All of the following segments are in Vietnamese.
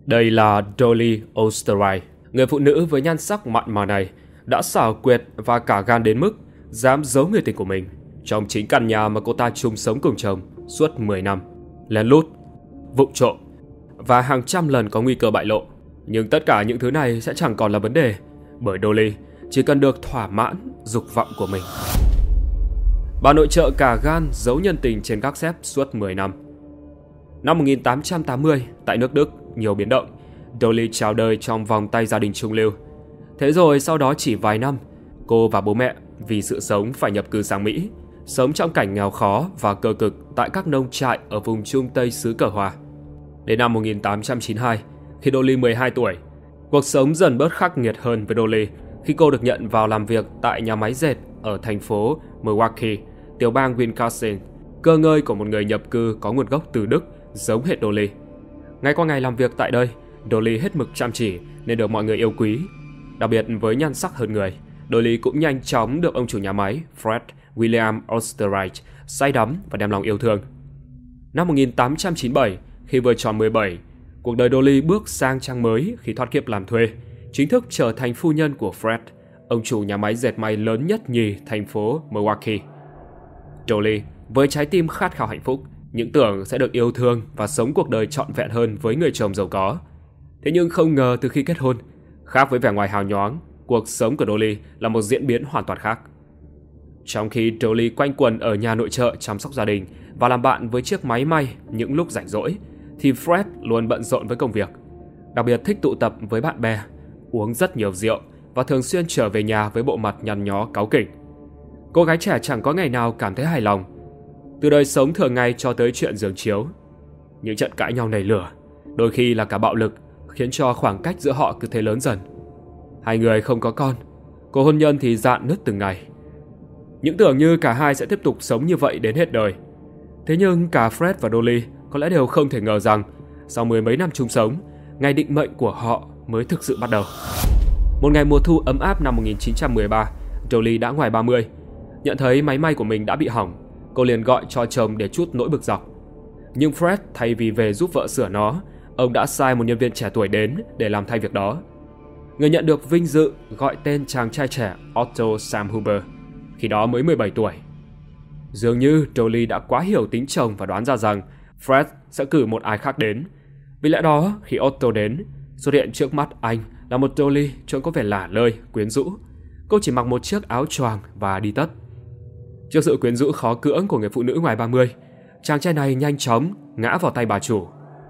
Đây là Dolly Osterreich, người phụ nữ với nhan sắc mặn mà này, đã xảo quyệt và cả gan đến mức dám giấu người tình của mình trong chính căn nhà mà cô ta chung sống cùng chồng suốt 10 năm, lén lút, vụng trộm và hàng trăm lần có nguy cơ bại lộ. Nhưng tất cả những thứ này sẽ chẳng còn là vấn đề, bởi Dolly chỉ cần được thỏa mãn dục vọng của mình. Bà nội trợ cả gan giấu nhân tình trên các xếp suốt 10 năm. Năm 1880, tại nước Đức, nhiều biến động. Dolly chào đời trong vòng tay gia đình trung lưu. Thế rồi sau đó chỉ vài năm, cô và bố mẹ vì sự sống phải nhập cư sang Mỹ, sống trong cảnh nghèo khó và cơ cực tại các nông trại ở vùng Trung Tây xứ Cờ Hòa. Đến năm 1892, khi Dolly 12 tuổi, cuộc sống dần bớt khắc nghiệt hơn với Dolly khi cô được nhận vào làm việc tại nhà máy dệt ở thành phố Milwaukee, tiểu bang Wisconsin, cơ ngơi của một người nhập cư có nguồn gốc từ Đức giống hệt Dolly. Ngày qua ngày làm việc tại đây, Dolly hết mực chăm chỉ nên được mọi người yêu quý. Đặc biệt với nhan sắc hơn người, Dolly cũng nhanh chóng được ông chủ nhà máy Fred William Osterreich say đắm và đem lòng yêu thương. Năm 1897, khi vừa tròn 17, cuộc đời Dolly bước sang trang mới khi thoát kiếp làm thuê, chính thức trở thành phu nhân của Fred, ông chủ nhà máy dệt may lớn nhất nhì thành phố Milwaukee. Dolly với trái tim khát khao hạnh phúc, những tưởng sẽ được yêu thương và sống cuộc đời trọn vẹn hơn với người chồng giàu có. Thế nhưng không ngờ từ khi kết hôn, khác với vẻ ngoài hào nhoáng, cuộc sống của Dolly là một diễn biến hoàn toàn khác. Trong khi Dolly quanh quẩn ở nhà nội trợ chăm sóc gia đình và làm bạn với chiếc máy may những lúc rảnh rỗi, thì Fred luôn bận rộn với công việc. Đặc biệt thích tụ tập với bạn bè, uống rất nhiều rượu và thường xuyên trở về nhà với bộ mặt nhăn nhó cáu kỉnh. Cô gái trẻ chẳng có ngày nào cảm thấy hài lòng, từ đời sống thường ngày cho tới chuyện giường chiếu. Những trận cãi nhau nảy lửa, đôi khi là cả bạo lực, khiến cho khoảng cách giữa họ cứ thế lớn dần. Hai người không có con, cuộc hôn nhân thì rạn nứt từng ngày. Những tưởng như cả hai sẽ tiếp tục sống như vậy đến hết đời. Thế nhưng cả Fred và Dolly có lẽ đều không thể ngờ rằng sau 10 mấy năm chung sống, ngày định mệnh của họ mới thực sự bắt đầu. Một ngày mùa thu ấm áp năm 1913, Dolly đã ngoài 30. Nhận thấy máy may của mình đã bị hỏng, cô liền gọi cho chồng để trút nỗi bực dọc. Nhưng Fred thay vì về giúp vợ sửa nó, ông đã sai một nhân viên trẻ tuổi đến để làm thay việc đó. Người nhận được vinh dự gọi tên chàng trai trẻ Otto Sam Huber, khi đó mới 17 tuổi. Dường như Dolly đã quá hiểu tính chồng và đoán ra rằng Fred sẽ cử một ai khác đến. Vì lẽ đó, khi Otto đến, xuất hiện trước mắt anh là một Dolly trông có vẻ lả lơi, quyến rũ. Cô chỉ mặc một chiếc áo choàng và đi tất. Trước sự quyến rũ khó cưỡng của người phụ nữ ngoài 30, chàng trai này nhanh chóng ngã vào tay bà chủ.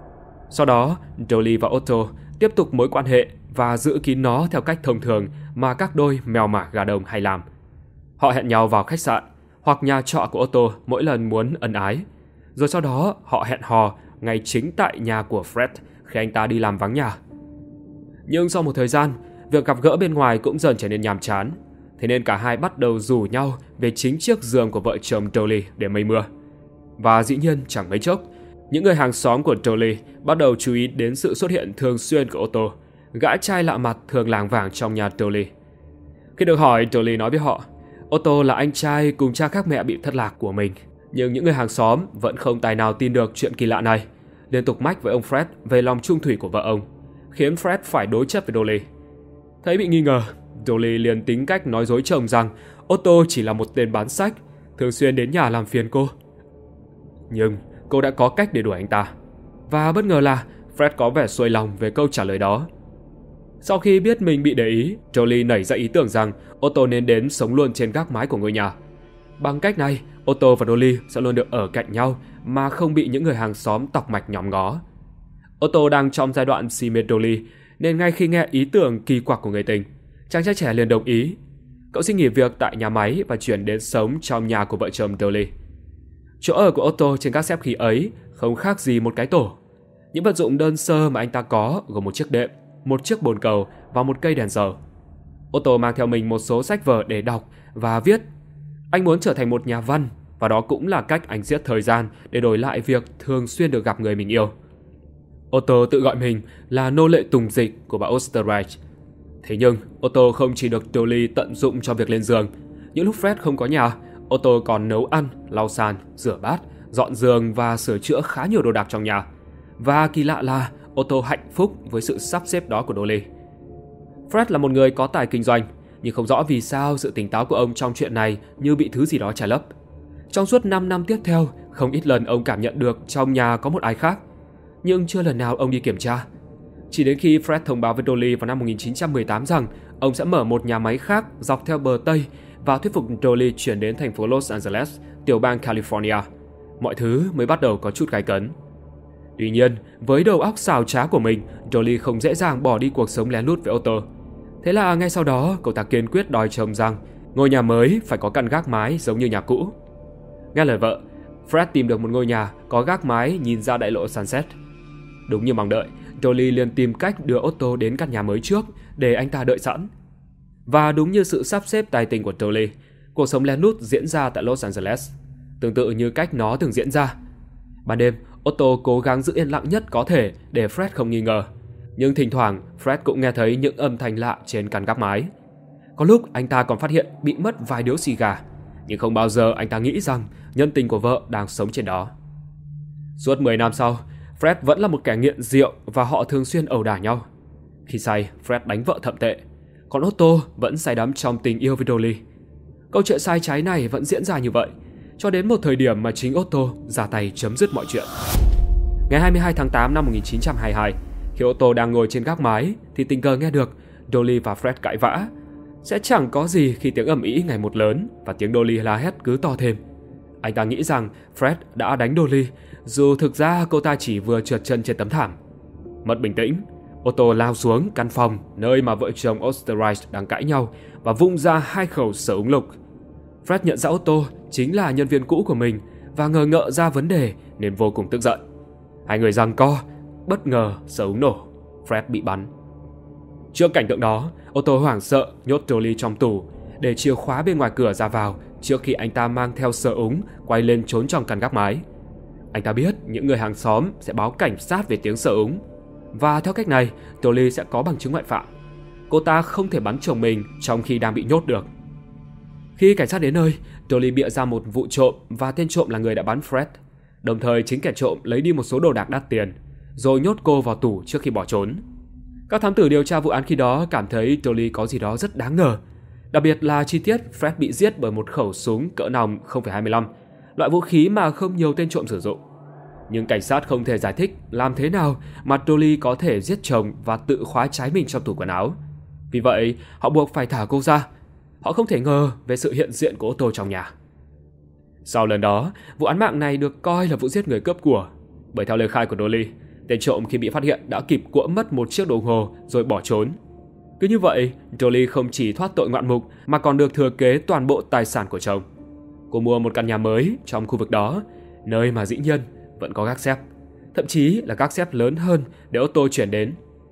Sau đó, Dolly và Otto tiếp tục mối quan hệ và giữ kín nó theo cách thông thường mà các đôi mèo mả gà đồng hay làm. Họ hẹn nhau vào khách sạn hoặc nhà trọ của Otto mỗi lần muốn ân ái. Rồi sau đó họ hẹn hò ngay chính tại nhà của Fred khi anh ta đi làm vắng nhà. Nhưng sau một thời gian, việc gặp gỡ bên ngoài cũng dần trở nên nhàm chán. Thế nên cả hai bắt đầu rủ nhau về chính chiếc giường của vợ chồng Dolly để mây mưa. Và dĩ nhiên chẳng mấy chốc, những người hàng xóm của Dolly bắt đầu chú ý đến sự xuất hiện thường xuyên của Otto, gã trai lạ mặt thường lảng vảng trong nhà Dolly. Khi được hỏi, Dolly nói với họ, Otto là anh trai cùng cha khác mẹ bị thất lạc của mình. Nhưng những người hàng xóm vẫn không tài nào tin được chuyện kỳ lạ này, liên tục mách với ông Fred về lòng trung thủy của vợ ông, khiến Fred phải đối chất với Dolly. Thấy bị nghi ngờ, Dolly liền tính cách nói dối chồng rằng Otto chỉ là một tên bán sách, thường xuyên đến nhà làm phiền cô. Nhưng cô đã có cách để đuổi anh ta. Và bất ngờ là Fred có vẻ xuôi lòng về câu trả lời đó. Sau khi biết mình bị để ý, Dolly nảy ra ý tưởng rằng Otto nên đến sống luôn trên gác mái của ngôi nhà. Bằng cách này, Otto và Dolly sẽ luôn được ở cạnh nhau mà không bị những người hàng xóm tọc mạch nhòm ngó. Otto đang trong giai đoạn si mê Dolly, nên ngay khi nghe ý tưởng kỳ quặc của người tình, chàng trai trẻ liền đồng ý. Cậu xin nghỉ việc tại nhà máy và chuyển đến sống trong nhà của vợ chồng Dolly. Chỗ ở của Otto trên các xếp khi ấy không khác gì một cái tổ. Những vật dụng đơn sơ mà anh ta có gồm một chiếc đệm, một chiếc bồn cầu và một cây đèn dầu. Otto mang theo mình một số sách vở để đọc và viết. Anh muốn trở thành một nhà văn, và đó cũng là cách anh giết thời gian để đổi lại việc thường xuyên được gặp người mình yêu. Otto tự gọi mình là nô lệ tùng dịch của bà Osterreich. Thế nhưng Otto không chỉ được Dolly tận dụng cho việc lên giường. Những lúc Fred không có nhà, Otto còn nấu ăn, lau sàn, rửa bát, dọn giường và sửa chữa khá nhiều đồ đạc trong nhà. Và kỳ lạ là Otto hạnh phúc với sự sắp xếp đó của Dolly. Fred là một người có tài kinh doanh, nhưng không rõ vì sao sự tỉnh táo của ông trong chuyện này như bị thứ gì đó che lấp. Trong suốt 5 năm tiếp theo, không ít lần ông cảm nhận được trong nhà có một ai khác, nhưng chưa lần nào ông đi kiểm tra. Chỉ đến khi Fred thông báo với Dolly vào năm 1918 rằng ông sẽ mở một nhà máy khác dọc theo bờ Tây và thuyết phục Dolly chuyển đến thành phố Los Angeles, tiểu bang California, mọi thứ mới bắt đầu có chút gay cấn. Tuy nhiên, với đầu óc xảo trá của mình, Dolly không dễ dàng bỏ đi cuộc sống lén lút với Otto. Thế là ngay sau đó, cậu ta kiên quyết đòi chồng rằng ngôi nhà mới phải có căn gác mái giống như nhà cũ. Nghe lời vợ, Fred tìm được một ngôi nhà có gác mái nhìn ra đại lộ Sunset. Đúng như mong đợi, Dolly liền tìm cách đưa Otto đến căn nhà mới trước để anh ta đợi sẵn. Và đúng như sự sắp xếp tài tình của Dolly, cuộc sống lén lút diễn ra tại Los Angeles, tương tự như cách nó từng diễn ra. Ban đêm, Otto cố gắng giữ yên lặng nhất có thể để Fred không nghi ngờ. Nhưng thỉnh thoảng, Fred cũng nghe thấy những âm thanh lạ trên căn gác mái. Có lúc anh ta còn phát hiện bị mất vài điếu xì gà, nhưng không bao giờ anh ta nghĩ rằng nhân tình của vợ đang sống trên đó. Suốt 10 năm sau, Fred vẫn là một kẻ nghiện rượu và họ thường xuyên ẩu đả nhau. Khi say, Fred đánh vợ thậm tệ, còn Otto vẫn say đắm trong tình yêu với Dolly. Câu chuyện sai trái này vẫn diễn ra như vậy, cho đến một thời điểm mà chính Otto ra tay chấm dứt mọi chuyện. Ngày 22 tháng 8 năm 1922, khi Otto đang ngồi trên gác mái thì tình cờ nghe được Dolly và Fred cãi vã. Sẽ chẳng có gì khi tiếng ầm ĩ ngày một lớn và tiếng Dolly la hét cứ to thêm. Anh ta nghĩ rằng Fred đã đánh Dolly, dù thực ra cô ta chỉ vừa trượt chân trên tấm thảm. Mất bình tĩnh, Otto lao xuống căn phòng nơi mà vợ chồng Osterreich đang cãi nhau và vung ra 2 khẩu sờ úng lục. Fred nhận ra Otto chính là nhân viên cũ của mình và ngờ ngợ ra vấn đề nên vô cùng tức giận. Hai người giằng co, bất ngờ sờ úng nổ, Fred bị bắn. Trước cảnh tượng đó, Otto hoảng sợ nhốt Dolly trong tủ để chìa khóa bên ngoài cửa ra vào trước khi anh ta mang theo sờ úng quay lên trốn trong căn gác mái. Anh ta biết những người hàng xóm sẽ báo cảnh sát về tiếng sờ úng, và theo cách này, Dolly sẽ có bằng chứng ngoại phạm. Cô ta không thể bắn chồng mình trong khi đang bị nhốt được. Khi cảnh sát đến nơi, Dolly bịa ra một vụ trộm và tên trộm là người đã bắn Fred. Đồng thời chính kẻ trộm lấy đi một số đồ đạc đắt tiền, rồi nhốt cô vào tủ trước khi bỏ trốn. Các thám tử điều tra vụ án khi đó cảm thấy Dolly có gì đó rất đáng ngờ, đặc biệt là chi tiết Fred bị giết bởi một khẩu súng cỡ nòng 0.25, loại vũ khí mà không nhiều tên trộm sử dụng. Nhưng cảnh sát không thể giải thích làm thế nào mà Dolly có thể giết chồng và tự khóa trái mình trong tủ quần áo. Vì vậy, họ buộc phải thả cô ra. Họ không thể ngờ về sự hiện diện của Otto trong nhà. Sau lần đó, vụ án mạng này được coi là vụ giết người cướp của, bởi theo lời khai của Dolly, tên trộm khi bị phát hiện đã kịp cuỗm mất một chiếc đồng hồ rồi bỏ trốn. Cứ như vậy, Dolly không chỉ thoát tội ngoạn mục mà còn được thừa kế toàn bộ tài sản của chồng. Cô mua một căn nhà mới trong khu vực đó, nơi mà dĩ nhiên vẫn có gác xép, thậm chí là gác xép lớn hơn để Otto chuyển đến.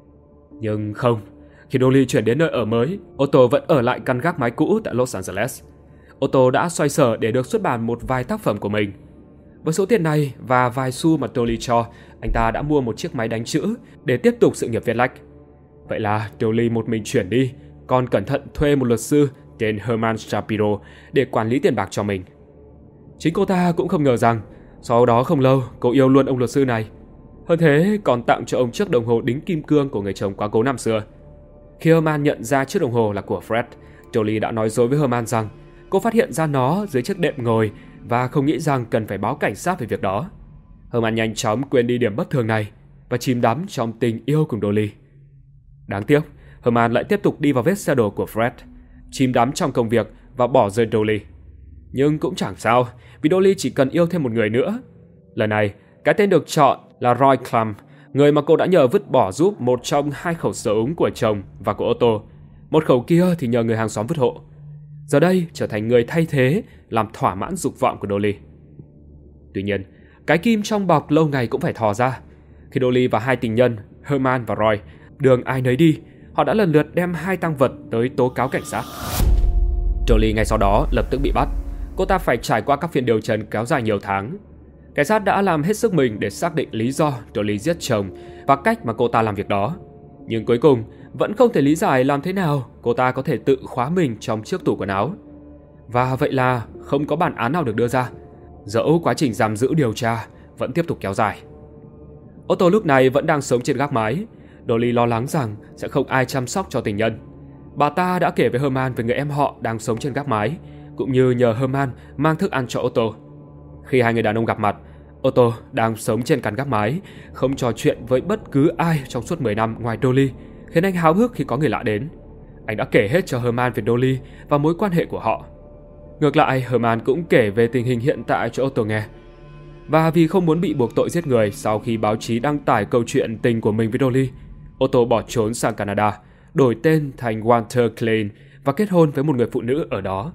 Nhưng không, khi Dolly chuyển đến nơi ở mới, Otto vẫn ở lại căn gác mái cũ tại Los Angeles. Otto đã xoay sở để được xuất bản một vài tác phẩm của mình. Với số tiền này và vài xu mà Dolly cho, anh ta đã mua một chiếc máy đánh chữ để tiếp tục sự nghiệp viết lách. Vậy là Dolly một mình chuyển đi, còn cẩn thận thuê một luật sư tên Herman Shapiro để quản lý tiền bạc cho mình. Chính cô ta cũng không ngờ rằng sau đó không lâu cô yêu luôn ông luật sư này. Hơn thế còn tặng cho ông chiếc đồng hồ đính kim cương của người chồng quá cố năm xưa. Khi Herman nhận ra chiếc đồng hồ là của Fred, Dolly đã nói dối với Herman rằng cô phát hiện ra nó dưới chiếc đệm ngồi và không nghĩ rằng cần phải báo cảnh sát về việc đó. Herman nhanh chóng quên đi điểm bất thường này và chìm đắm trong tình yêu cùng Dolly. Đáng tiếc, Herman lại tiếp tục đi vào vết xe đổ của Fred, chìm đắm trong công việc và bỏ rơi Dolly. Nhưng cũng chẳng sao, vì Dolly chỉ cần yêu thêm một người nữa. Lần này, cái tên được chọn là Roy Clum, người mà cô đã nhờ vứt bỏ giúp một trong 2 khẩu súng ống của chồng và của Otto. Một khẩu kia thì nhờ người hàng xóm vứt hộ. Giờ đây trở thành người thay thế làm thỏa mãn dục vọng của Dolly. Tuy nhiên, cái kim trong bọc lâu ngày cũng phải thò ra. Khi Dolly và 2 tình nhân, Herman và Roy, đường ai nấy đi, họ đã lần lượt đem 2 tang vật tới tố cáo cảnh sát. Dolly ngay sau đó lập tức bị bắt. Cô ta phải trải qua các phiên điều trần kéo dài nhiều tháng. Cảnh sát đã làm hết sức mình để xác định lý do Dolly giết chồng và cách mà cô ta làm việc đó. Nhưng cuối cùng vẫn không thể lý giải làm thế nào cô ta có thể tự khóa mình trong chiếc tủ quần áo. Và vậy là không có bản án nào được đưa ra, dẫu quá trình giam giữ điều tra vẫn tiếp tục kéo dài. Otto lúc này vẫn đang sống trên gác mái. Dolly lo lắng rằng sẽ không ai chăm sóc cho tình nhân. Bà ta đã kể với Herman về người em họ đang sống trên gác mái, cũng như nhờ Herman mang thức ăn cho Otto. Khi hai người đàn ông gặp mặt, Otto đang sống trên căn gác mái, không trò chuyện với bất cứ ai trong suốt 10 năm ngoài Dolly, khiến anh háo hức khi có người lạ đến. Anh đã kể hết cho Herman về Dolly và mối quan hệ của họ. Ngược lại, Herman cũng kể về tình hình hiện tại cho Otto nghe. Và vì không muốn bị buộc tội giết người sau khi báo chí đăng tải câu chuyện tình của mình với Dolly, Otto bỏ trốn sang Canada, đổi tên thành Walter Klein và kết hôn với một người phụ nữ ở đó.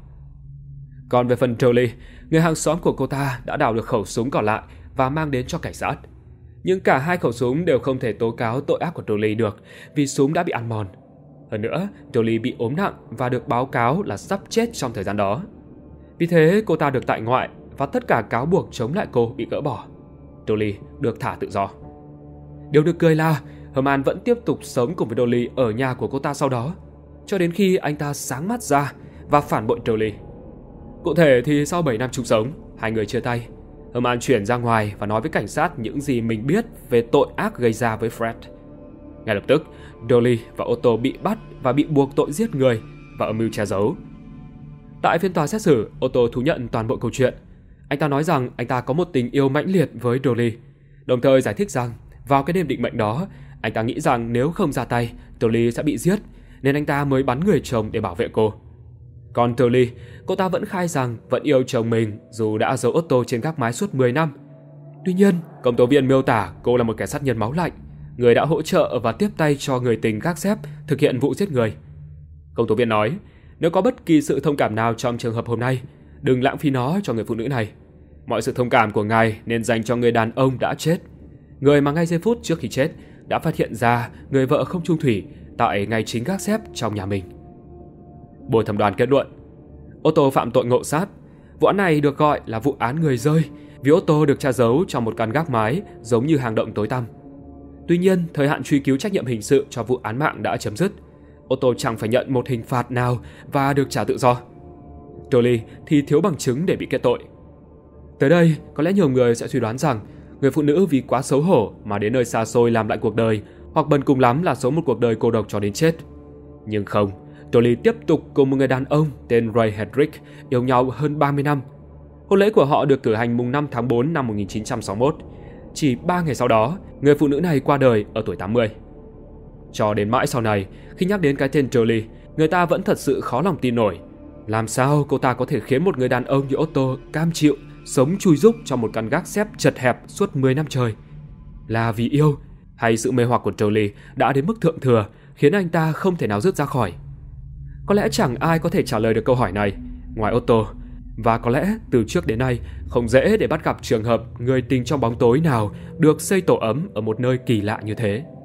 Còn về phần Dolly, người hàng xóm của cô ta đã đào được khẩu súng còn lại và mang đến cho cảnh sát. Nhưng cả hai khẩu súng đều không thể tố cáo tội ác của Dolly được vì súng đã bị ăn mòn. Hơn nữa, Dolly bị ốm nặng và được báo cáo là sắp chết trong thời gian đó. Vì thế, cô ta được tại ngoại và tất cả cáo buộc chống lại cô bị gỡ bỏ. Dolly được thả tự do. Điều được cười là Herman vẫn tiếp tục sống cùng với Dolly ở nhà của cô ta sau đó, cho đến khi anh ta sáng mắt ra và phản bội Dolly. Cụ thể thì sau 7 năm chung sống, hai người chia tay. Herman chuyển ra ngoài và nói với cảnh sát những gì mình biết về tội ác gây ra với Fred. Ngay lập tức, Dolly và Otto bị bắt và bị buộc tội giết người và âm mưu che giấu. Tại phiên tòa xét xử, Otto thú nhận toàn bộ câu chuyện. Anh ta nói rằng anh ta có một tình yêu mãnh liệt với Dolly, đồng thời giải thích rằng vào cái đêm định mệnh đó, anh ta nghĩ rằng nếu không ra tay, Dolly sẽ bị giết, nên anh ta mới bắn người chồng để bảo vệ cô. Còn Dolly, cô ta vẫn khai rằng vẫn yêu chồng mình dù đã giấu Otto trên gác mái suốt 10 năm. Tuy nhiên, công tố viên miêu tả cô là một kẻ sát nhân máu lạnh, người đã hỗ trợ và tiếp tay cho người tình gác xếp thực hiện vụ giết người. Công tố viên nói, nếu có bất kỳ sự thông cảm nào trong trường hợp hôm nay, đừng lãng phí nó cho người phụ nữ này. Mọi sự thông cảm của ngài nên dành cho người đàn ông đã chết, người mà ngay giây phút trước khi chết đã phát hiện ra người vợ không chung thủy tại ngay chính gác xếp trong nhà mình. Bồi thẩm đoàn kết luận, Otto phạm tội ngộ sát. Vụ án này được gọi là vụ án người rơi vì Otto được tra giấu trong một căn gác mái giống như hang động tối tăm. Tuy nhiên, thời hạn truy cứu trách nhiệm hình sự cho vụ án mạng đã chấm dứt. Otto chẳng phải nhận một hình phạt nào và được trả tự do. Dolly thì thiếu bằng chứng để bị kết tội. Tới đây, có lẽ nhiều người sẽ suy đoán rằng người phụ nữ vì quá xấu hổ mà đến nơi xa xôi làm lại cuộc đời, hoặc bần cùng lắm là sống một cuộc đời cô độc cho đến chết. Nhưng không, Dolly tiếp tục cùng một người đàn ông tên Ray Hedrick yêu nhau hơn 30 năm. Hôn lễ của họ được cử hành mùng 5 tháng 4 năm 1961. Chỉ 3 ngày sau đó, người phụ nữ này qua đời ở tuổi 80. Cho đến mãi sau này, khi nhắc đến cái tên Dolly, người ta vẫn thật sự khó lòng tin nổi. Làm sao cô ta có thể khiến một người đàn ông như Otto cam chịu sống chui rúc trong một căn gác xếp chật hẹp suốt 10 năm trời? Là vì yêu, hay sự mê hoặc của Dolly đã đến mức thượng thừa khiến anh ta không thể nào dứt ra khỏi? Có lẽ chẳng ai có thể trả lời được câu hỏi này ngoài Otto, và có lẽ từ trước đến nay không dễ để bắt gặp trường hợp người tình trong bóng tối nào được xây tổ ấm ở một nơi kỳ lạ như thế.